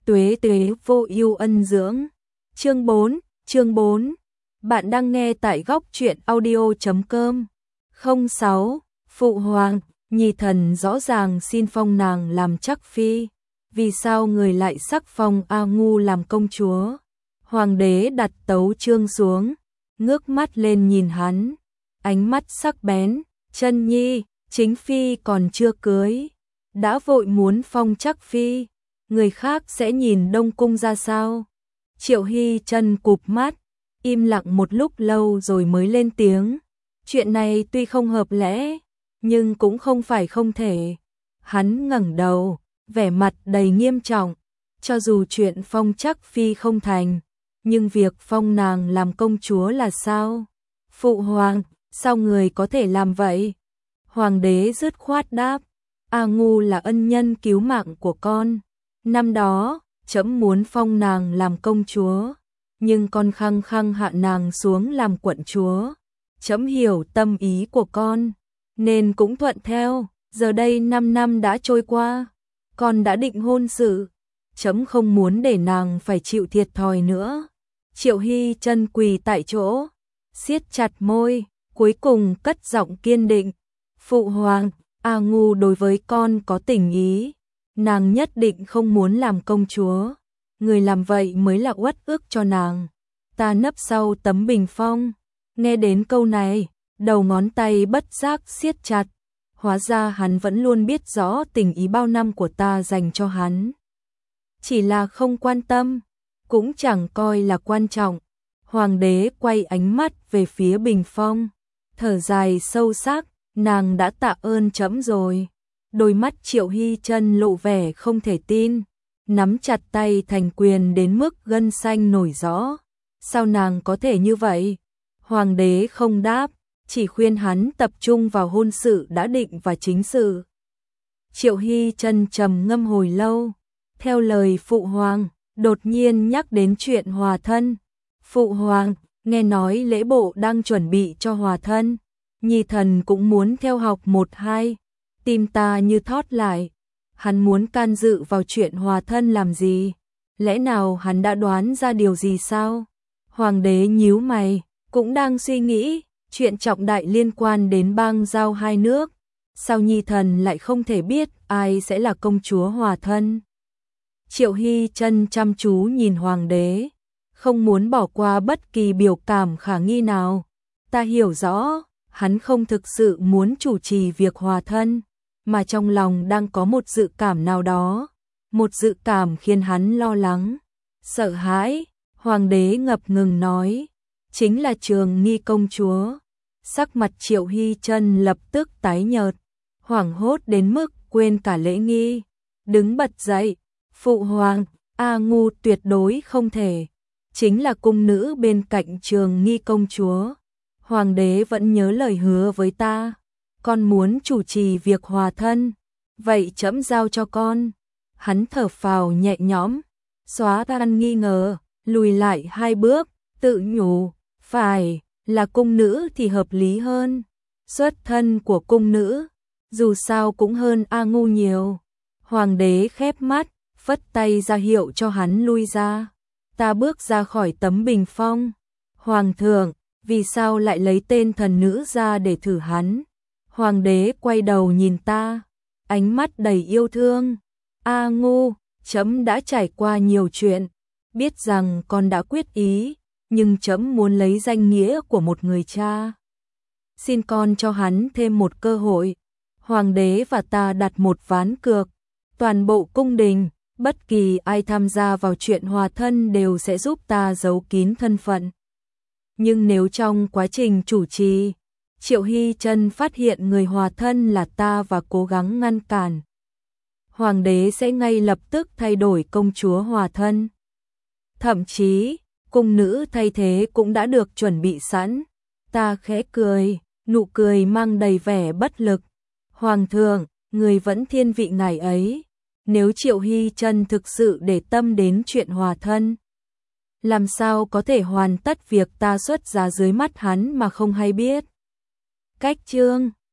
Tuế tuế vô ưu ân dưỡng. Chương 4. Bạn đang nghe tại góc truyện audio.com. 06. Phụ hoàng, Nhi thần rõ ràng xin phong nàng làm chắc phi. Vì sao người lại sắc phong A Ngu làm công chúa? Hoàng đế đặt tấu chương xuống, ngước mắt lên nhìn hắn, ánh mắt sắc bén. Chân nhi, chính phi còn chưa cưới, đã vội muốn phong chắc phi, người khác sẽ nhìn Đông Cung ra sao? Triệu Hy Chân cụp mắt, im lặng một lúc lâu rồi mới lên tiếng. Chuyện này tuy không hợp lẽ, nhưng cũng không phải không thể. Hắn ngẩng đầu, vẻ mặt đầy nghiêm trọng. Cho dù chuyện phong chắc phi không thành, nhưng việc phong nàng làm công chúa là sao? Phụ hoàng, sao người có thể làm vậy? Hoàng đế dứt khoát đáp. A Ngu là ân nhân cứu mạng của con. Năm đó, trẫm muốn phong nàng làm công chúa, nhưng con khăng khăng hạ nàng xuống làm quận chúa. Trẫm hiểu tâm ý của con, nên cũng thuận theo. Giờ đây 5 năm đã trôi qua, con đã định hôn sự, trẫm không muốn để nàng phải chịu thiệt thòi nữa. Triệu Hy Chân quỳ tại chỗ, siết chặt môi, cuối cùng cất giọng kiên định. Phụ hoàng, A Ngu đối với con có tình ý, nàng nhất định không muốn làm công chúa, người làm vậy mới là uất ức cho nàng. Ta nấp sau tấm bình phong. Nghe đến câu này, đầu ngón tay bất giác siết chặt. Hóa ra hắn vẫn luôn biết rõ tình ý bao năm của ta dành cho hắn. Chỉ là không quan tâm, cũng chẳng coi là quan trọng. Hoàng đế quay ánh mắt về phía bình phong, thở dài sâu sắc. Nàng đã tạ ơn trẫm rồi. Đôi mắt Triệu Hy Chân lộ vẻ không thể tin, nắm chặt tay thành quyền đến mức gân xanh nổi rõ. Sao nàng có thể như vậy? Hoàng đế không đáp, chỉ khuyên hắn tập trung vào hôn sự đã định và chính sự. Triệu Hy Chân trầm ngâm hồi lâu, theo lời phụ hoàng, đột nhiên nhắc đến chuyện hòa thân. Phụ hoàng, nghe nói lễ bộ đang chuẩn bị cho hòa thân, Nhi thần cũng muốn theo học 1-2, tim ta như thót lại. Hắn muốn can dự vào chuyện hòa thân làm gì? Lẽ nào hắn đã đoán ra điều gì sao? Hoàng đế nhíu mày, cũng đang suy nghĩ, chuyện trọng đại liên quan đến bang giao hai nước. Sao Nhi thần lại không thể biết ai sẽ là công chúa hòa thân? Triệu Hy Chân chăm chú nhìn hoàng đế, không muốn bỏ qua bất kỳ biểu cảm khả nghi nào. Ta hiểu rõ, hắn không thực sự muốn chủ trì việc hòa thân, mà trong lòng đang có một dự cảm nào đó, một dự cảm khiến hắn lo lắng, sợ hãi. Hoàng đế ngập ngừng nói, chính là Trường Nghi công chúa. Sắc mặt Triệu Hy Chân lập tức tái nhợt, hoảng hốt đến mức quên cả lễ nghi, đứng bật dậy. Phụ hoàng, A Ngu tuyệt đối không thể, chính là cung nữ bên cạnh Trường Nghi công chúa. Hoàng đế vẫn nhớ lời hứa với ta, con muốn chủ trì việc hòa thân, vậy trẫm giao cho con. Hắn thở phào nhẹ nhõm, xóa tan nghi ngờ, lùi lại 2 bước, tự nhủ, phải là cung nữ thì hợp lý hơn. Xuất thân của cung nữ, dù sao cũng hơn A Ngu nhiều. Hoàng đế khép mắt, phất tay ra hiệu cho hắn lui ra. Ta bước ra khỏi tấm bình phong. Hoàng thượng, vì sao lại lấy tên thần nữ ra để thử hắn? Hoàng đế quay đầu nhìn ta, ánh mắt đầy yêu thương. A Ngu, trẫm đã trải qua nhiều chuyện, biết rằng con đã quyết ý, nhưng trẫm muốn lấy danh nghĩa của một người cha. Xin con cho hắn thêm một cơ hội. Hoàng đế và ta đặt một ván cược, toàn bộ cung đình, bất kỳ ai tham gia vào chuyện hòa thân đều sẽ giúp ta giấu kín thân phận. Nhưng nếu trong quá trình chủ trì, Triệu Hy Chân phát hiện người hòa thân là ta và cố gắng ngăn cản, hoàng đế sẽ ngay lập tức thay đổi công chúa hòa thân. Thậm chí, cung nữ thay thế cũng đã được chuẩn bị sẵn. Ta khẽ cười, nụ cười mang đầy vẻ bất lực. Hoàng thượng, người vẫn thiên vị ngài ấy. Nếu Triệu Hy Chân thực sự để tâm đến chuyện hòa thân, làm sao có thể hoàn tất việc ta xuất giá dưới mắt hắn mà không hay biết? Cách chương